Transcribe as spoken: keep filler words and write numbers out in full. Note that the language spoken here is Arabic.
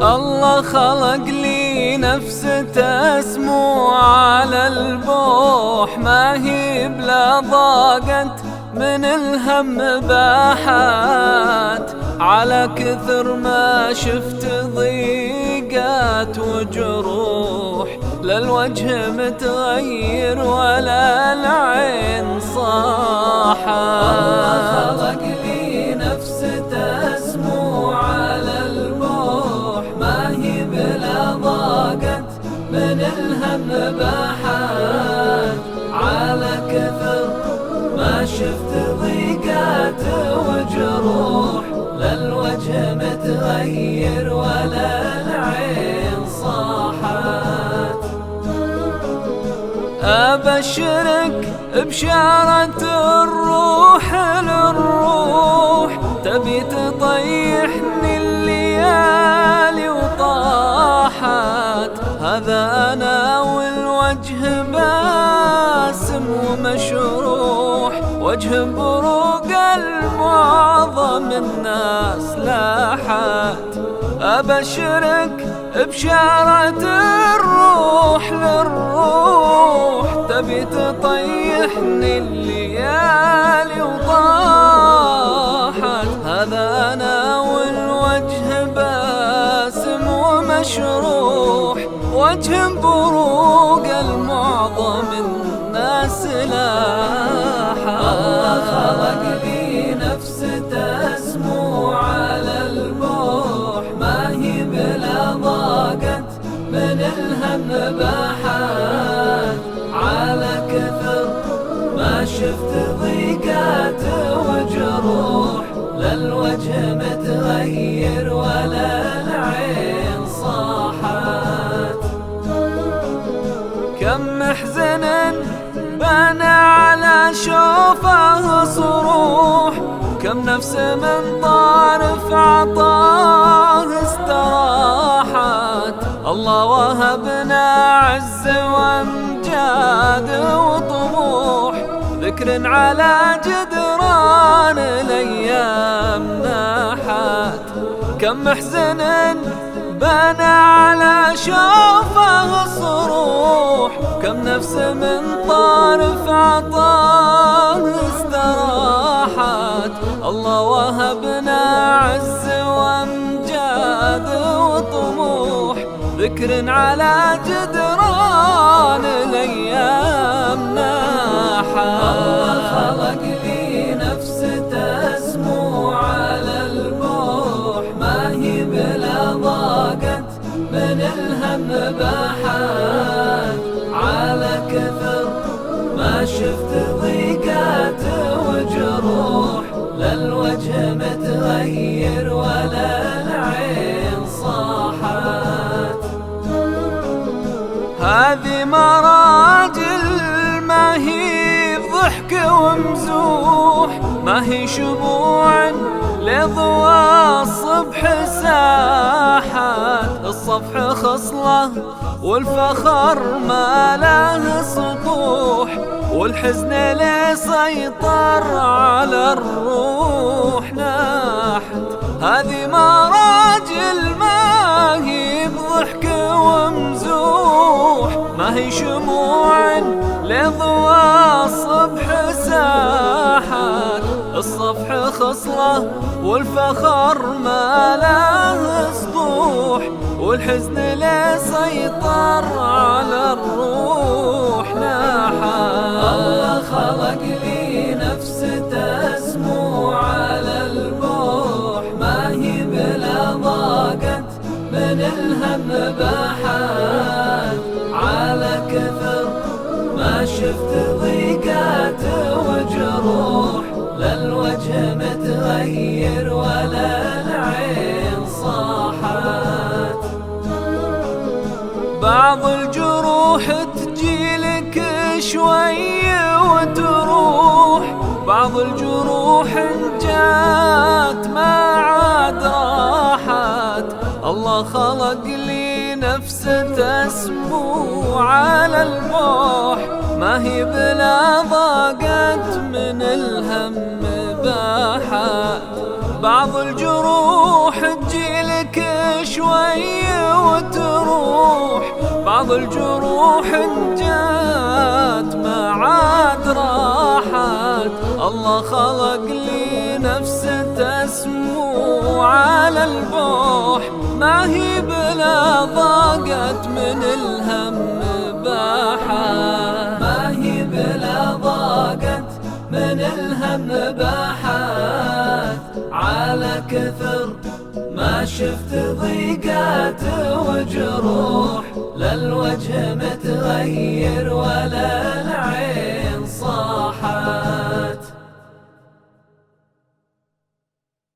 الله خلق لي نفس تسمو على البوح، ما هي بلا ضاقت من الهم باحات، على كثر ما شفت ضيقات وجروح، للوجه متغير ولا العين صاحت. الله خلق لي نفس تسمو على البوح، ما هي بلا ضاقت من الهم باحات، على كثر ما شفت ضيقات وجروح، للوجه متغير ولا العين صاحت. أبشرك بشارة الروح للروح، تبي تطيحني الليالي وطاحت، هذا أنا والوجه باسم ومشروح، وجه بروق المعظم الناس لاحت. أبشرك بشارة الروح للروح، تبي تطيحني الليالي وطاحت، هذا أنا والوجه باسم ومشروح، وجه بروق المعظم الناس لاحت. الله خلق لي نفس تسمو على البوح، ما هي بلا ضاقت من الهم باحات، على كثر ما شفت ضيقات وجروح، للوجه متغير ولا العين صاحت. كم محزن بنى على شوفه صروح، كم نفس من طارف عطاه استراحت، الله وهبنا عز وامجاد وطموح، ذكر على جدران الايام ناحت. كم محزن بنى على شوفه صروح، كم نفس من طارف عطاه استراحت، الله وهبنا عز وامجاد وطموح، ذكر على جدران الايام ناحت. الله خلق لي نفس تسمو على البوح، ما هي بلا ضاقت من الهم باحات، على كثر ما شفت ضيقات وجروح، للوجه متغير ولا العين صاحت. هذه مراجل ما هي ضحك ومزوح، ما هي شموع لضوى الصبح ساحت، الصفح خصله والفخر ما له سطوح، والحزن اللي سيطر على الروح ناحت. هذه مراجل ما هي بضحك ومزوح، ما هي شموع لضوى الصبح ساحت، الصفح خصله والفخر ما له سطوح، والحزن اللي سيطر على الروح ناحت. الله خلق لي نفس تسمو على البوح، ما هي بلا ضاقت من الهم باحات، على كثر ما شفت ضيقات وجروح، للوجه متغير ولا العين صاحت. بعض الجروح تجيلك شوي وتروح، بعض الجروح جات ما عاد راحت، الله خلق لي نفس تسمو على البوح، ما هي بلا ضاقت من الهم باحات. بعض الجروح تجيلك شوي وتروح، بعض الجروح جات ما عاد راحت. الله خلق لي نفس تسمو على البوح، ما هي بلا ضاقت من الهم باحت، ما هي بلا ضاقت من الهم باحت. على كثر ما شفت ضيقات وجروح، لا الوجه متغير ولا العين صاحت.